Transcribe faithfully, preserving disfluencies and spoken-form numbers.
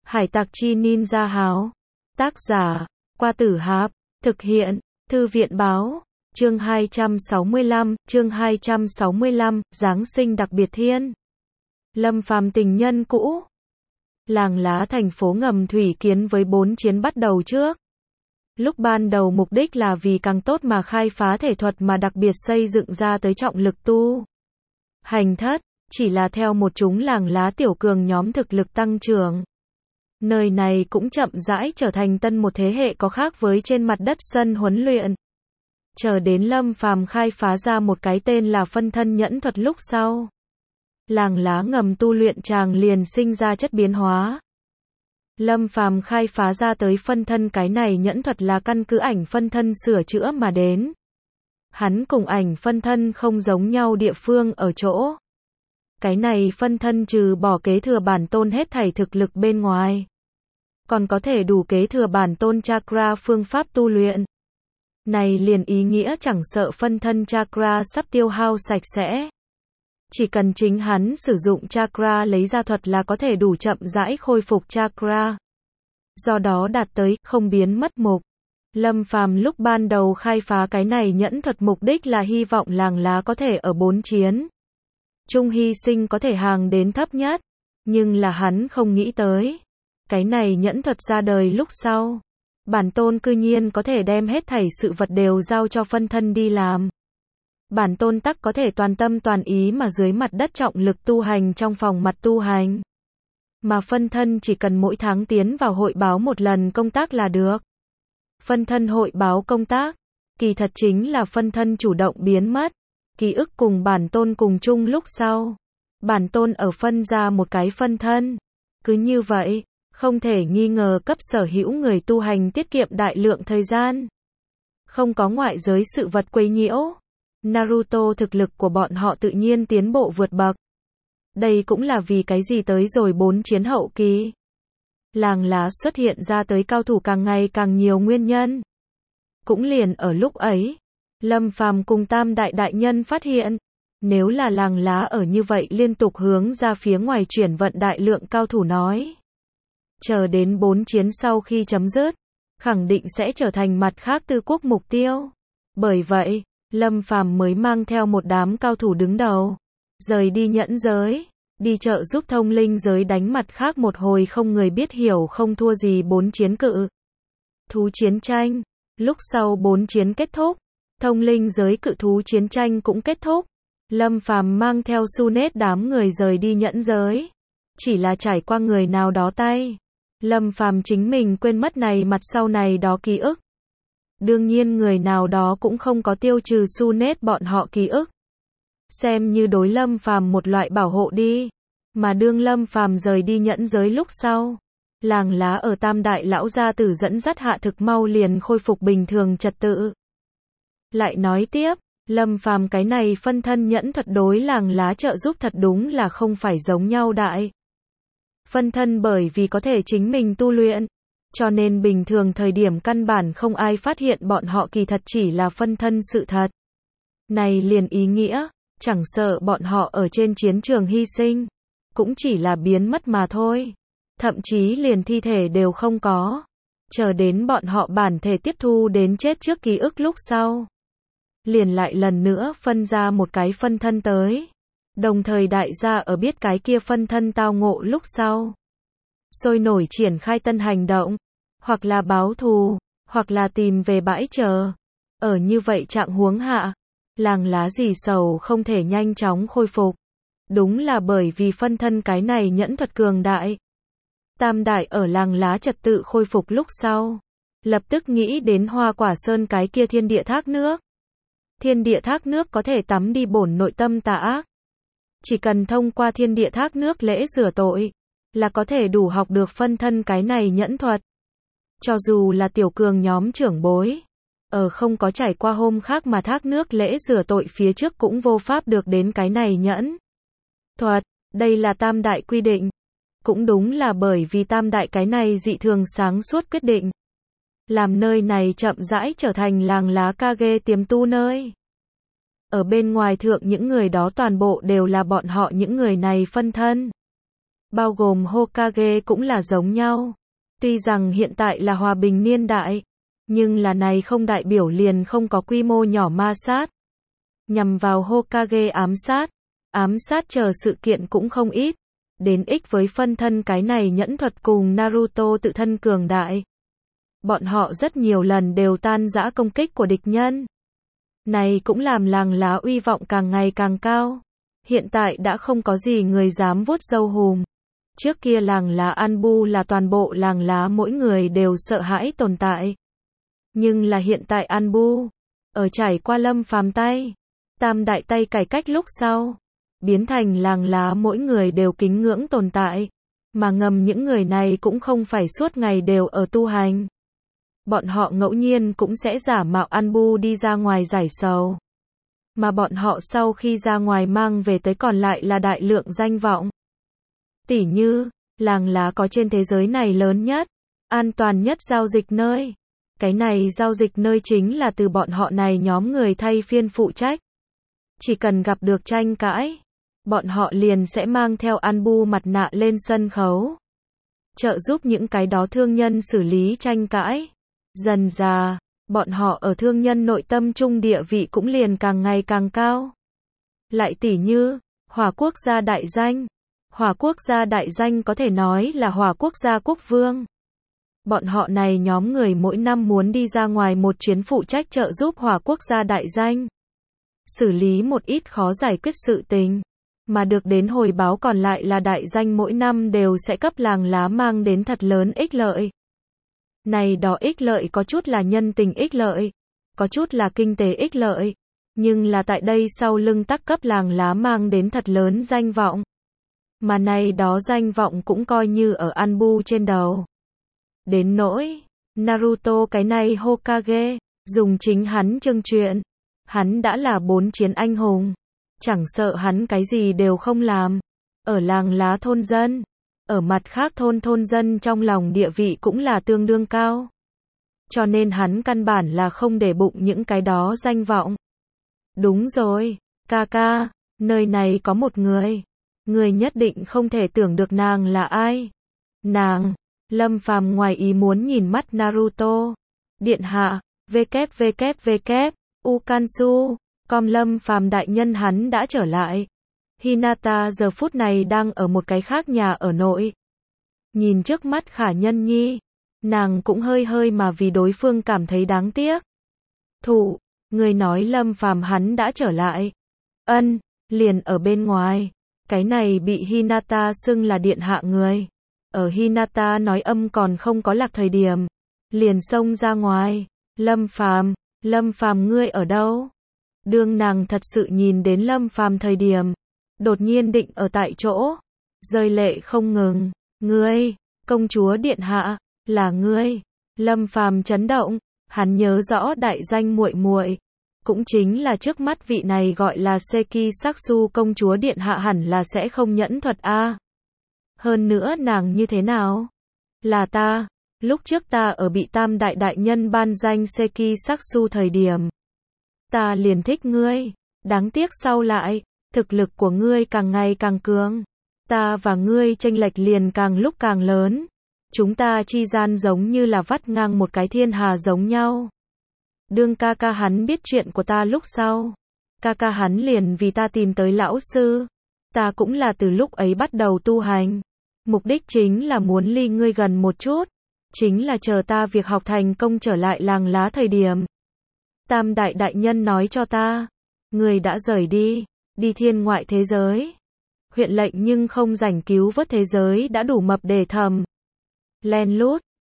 Hải tặc chi ninja háo. Tác giả, Qua Tử Hạp. Thực hiện, Thư viện báo. Chương hai trăm sáu mươi lăm, chương hai trăm sáu mươi lăm, Giáng sinh đặc biệt thiên. Lâm Phàm tình nhân cũ. Làng lá thành phố ngầm thủy kiến với bốn chiến bắt đầu trước. Lúc ban đầu mục đích là vì càng tốt mà khai phá thể thuật mà đặc biệt xây dựng ra tới trọng lực tu. Hành thất, chỉ là theo một chúng làng lá tiểu cường nhóm thực lực tăng trưởng. Nơi này cũng chậm rãi trở thành tân một thế hệ có khác với trên mặt đất sân huấn luyện. Chờ đến Lâm Phàm khai phá ra một cái tên là phân thân nhẫn thuật lúc sau. Làng lá ngầm tu luyện chàng liền sinh ra chất biến hóa. Lâm Phàm khai phá ra tới phân thân cái này nhẫn thuật là căn cứ ảnh phân thân sửa chữa mà đến. Hắn cùng ảnh phân thân không giống nhau địa phương ở chỗ. Cái này phân thân trừ bỏ kế thừa bản tôn hết thảy thực lực bên ngoài. Còn có thể đủ kế thừa bản tôn chakra phương pháp tu luyện. Này liền ý nghĩa chẳng sợ phân thân chakra sắp tiêu hao sạch sẽ. Chỉ cần chính hắn sử dụng chakra lấy ra thuật là có thể đủ chậm rãi khôi phục chakra. Do đó đạt tới không biến mất mục. Lâm Phàm lúc ban đầu khai phá cái này nhẫn thuật mục đích là hy vọng làng lá có thể ở bốn chiến. Trung hy sinh có thể hàng đến thấp nhất. Nhưng là hắn không nghĩ tới. Cái này nhẫn thuật ra đời lúc sau. Bản tôn cư nhiên có thể đem hết thảy sự vật đều giao cho phân thân đi làm. Bản tôn tắc có thể toàn tâm toàn ý mà dưới mặt đất trọng lực tu hành trong phòng mặt tu hành. Mà phân thân chỉ cần mỗi tháng tiến vào hội báo một lần công tác là được. Phân thân hội báo công tác, kỳ thật chính là phân thân chủ động biến mất. Ký ức cùng bản tôn cùng chung lúc sau. Bản tôn ở phân ra một cái phân thân. Cứ như vậy, không thể nghi ngờ cấp sở hữu người tu hành tiết kiệm đại lượng thời gian. Không có ngoại giới sự vật quấy nhiễu. Naruto thực lực của bọn họ tự nhiên tiến bộ vượt bậc. Đây cũng là vì cái gì tới rồi bốn chiến hậu kỳ. Làng lá xuất hiện ra tới cao thủ càng ngày càng nhiều nguyên nhân. Cũng liền ở lúc ấy, Lâm Phàm cùng Tam Đại Đại Nhân phát hiện, nếu là làng lá ở như vậy liên tục hướng ra phía ngoài chuyển vận đại lượng cao thủ nói. Chờ đến bốn chiến sau khi chấm dứt, khẳng định sẽ trở thành mặt khác tư quốc mục tiêu. Bởi vậy, Lâm Phàm mới mang theo một đám cao thủ đứng đầu, rời đi nhẫn giới, đi trợ giúp thông linh giới đánh mặt khác một hồi không người biết hiểu không thua gì bốn chiến cự. Thú chiến tranh, lúc sau bốn chiến kết thúc, thông linh giới cự thú chiến tranh cũng kết thúc. Lâm Phàm mang theo su nết đám người rời đi nhẫn giới, chỉ là trải qua người nào đó tay. Lâm Phàm chính mình quên mất này mặt sau này đó ký ức. Đương nhiên người nào đó cũng không có tiêu trừ su nết bọn họ ký ức. Xem như đối Lâm Phàm một loại bảo hộ đi. Mà đương Lâm Phàm rời đi nhẫn giới lúc sau. Làng lá ở Tam Đại lão gia tử dẫn dắt hạ thực mau liền khôi phục bình thường trật tự. Lại nói tiếp, Lâm Phàm cái này phân thân nhẫn thuật đối làng lá trợ giúp thật đúng là không phải giống nhau đại. Phân thân bởi vì có thể chính mình tu luyện. Cho nên bình thường thời điểm căn bản không ai phát hiện bọn họ kỳ thật chỉ là phân thân sự thật. Này liền ý nghĩa, chẳng sợ bọn họ ở trên chiến trường hy sinh, cũng chỉ là biến mất mà thôi. Thậm chí liền thi thể đều không có. Chờ đến bọn họ bản thể tiếp thu đến chết trước ký ức lúc sau. Liền lại lần nữa phân ra một cái phân thân tới. Đồng thời đại gia ở biết cái kia phân thân tao ngộ lúc sau. Sôi nổi triển khai tân hành động. Hoặc là báo thù, hoặc là tìm về bãi chờ. Ở như vậy trạng huống hạ, làng lá gì sầu không thể nhanh chóng khôi phục. Đúng là bởi vì phân thân cái này nhẫn thuật cường đại. Tam Đại ở làng lá trật tự khôi phục lúc sau. Lập tức nghĩ đến Hoa Quả Sơn cái kia thiên địa thác nước. Thiên địa thác nước có thể tắm đi bổn nội tâm tà ác. Chỉ cần thông qua thiên địa thác nước lễ rửa tội, là có thể đủ học được phân thân cái này nhẫn thuật. Cho dù là tiểu cường nhóm trưởng bối, ở không có trải qua hôm khác mà thác nước lễ rửa tội phía trước cũng vô pháp được đến cái này nhẫn thuật, đây là Tam Đại quy định. Cũng đúng là bởi vì Tam Đại cái này dị thường sáng suốt quyết định. Làm nơi này chậm rãi trở thành làng lá Kage tiềm tu nơi. Ở bên ngoài thượng những người đó toàn bộ đều là bọn họ những người này phân thân. bao gồm Hokage cũng là giống nhau. Tuy rằng hiện tại là hòa bình niên đại, nhưng là này không đại biểu liền không có quy mô nhỏ ma sát. Nhằm vào Hokage ám sát, ám sát chờ sự kiện cũng không ít. Đến ích với phân thân cái này nhẫn thuật cùng Naruto tự thân cường đại. Bọn họ rất nhiều lần đều tan rã công kích của địch nhân. Này cũng làm làng lá uy vọng càng ngày càng cao. Hiện tại đã không có gì người dám vuốt râu hùm. Trước kia làng lá Anbu là toàn bộ làng lá mỗi người đều sợ hãi tồn tại. Nhưng là hiện tại Anbu, ở trải qua Lâm Phàm tay, tam đại tay cải cách lúc sau, biến thành làng lá mỗi người đều kính ngưỡng tồn tại. Mà ngầm những người này cũng không phải suốt ngày đều ở tu hành. Bọn họ ngẫu nhiên cũng sẽ giả mạo Anbu đi ra ngoài giải sầu. Mà bọn họ sau khi ra ngoài mang về tới còn lại là đại lượng danh vọng. Tỉ như, làng lá có trên thế giới này lớn nhất, an toàn nhất giao dịch nơi. Cái này giao dịch nơi chính là từ bọn họ này nhóm người thay phiên phụ trách. Chỉ cần gặp được tranh cãi, bọn họ liền sẽ mang theo Anbu mặt nạ lên sân khấu. Trợ giúp những cái đó thương nhân xử lý tranh cãi. Dần dà, bọn họ ở thương nhân nội tâm trung địa vị cũng liền càng ngày càng cao. Lại tỉ như, Hỏa Quốc gia đại danh. Hỏa Quốc gia đại danh có thể nói là Hỏa Quốc gia quốc vương. Bọn họ này nhóm người mỗi năm muốn đi ra ngoài một chuyến phụ trách trợ giúp Hỏa Quốc gia đại danh. Xử lý một ít khó giải quyết sự tình. Mà được đến hồi báo còn lại là đại danh mỗi năm đều sẽ cấp làng lá mang đến thật lớn ích lợi. Này đó ích lợi có chút là nhân tình ích lợi, có chút là kinh tế ích lợi, nhưng là tại đây sau lưng tắc cấp làng lá mang đến thật lớn danh vọng. Mà này đó danh vọng cũng coi như ở Anbu trên đầu. Đến nỗi, Naruto cái này Hokage, dùng chính hắn chương truyện, hắn đã là bốn chiến anh hùng, chẳng sợ hắn cái gì đều không làm, ở làng lá thôn dân. Ở mặt khác thôn thôn dân trong lòng địa vị cũng là tương đương cao. Cho nên hắn căn bản là không để bụng những cái đó danh vọng. Đúng rồi, ca ca, nơi này có một người. Người nhất định không thể tưởng được nàng là ai. Nàng, Lâm Phàm ngoài ý muốn nhìn mắt Naruto. Điện hạ, www, Ukansu, com Lâm Phàm đại nhân hắn đã trở lại. Hinata giờ phút này đang ở một cái khác nhà ở nội. Nhìn trước mắt khả nhân nhi, nàng cũng hơi hơi mà vì đối phương cảm thấy đáng tiếc. Thụ, người nói Lâm Phàm hắn đã trở lại. Ân, liền ở bên ngoài. Cái này bị Hinata xưng là điện hạ người. Ở Hinata nói âm còn không có lạc thời điểm, liền xông ra ngoài. Lâm Phàm, Lâm Phàm ngươi ở đâu? Đương nàng thật sự nhìn đến Lâm Phàm thời điểm, đột nhiên định ở tại chỗ, rơi lệ không ngừng. Ngươi, công chúa điện hạ, là ngươi. Lâm Phàm chấn động, hắn nhớ rõ đại danh muội muội, cũng chính là trước mắt vị này gọi là Seki Saksu công chúa điện hạ hẳn là sẽ không nhẫn thuật a. Hơn nữa nàng như thế nào? Là ta, lúc trước ta ở bị tam đại đại nhân ban danh Seki Saksu thời điểm, ta liền thích ngươi, đáng tiếc sau lại, thực lực của ngươi càng ngày càng cường, ta và ngươi chênh lệch liền càng lúc càng lớn, chúng ta chi gian giống như là vắt ngang một cái thiên hà giống nhau. Đương ca ca hắn biết chuyện của ta lúc sau, ca ca hắn liền vì ta tìm tới lão sư, ta cũng là từ lúc ấy bắt đầu tu hành, mục đích chính là muốn ly ngươi gần một chút, chính là chờ ta việc học thành công trở lại làng lá thời điểm. Tam đại đại nhân nói cho ta, ngươi đã rời đi, đi thiên ngoại thế giới. Huyện lệnh nhưng không rảnh cứu vớt thế giới đã đủ mập để thầm. Len lút,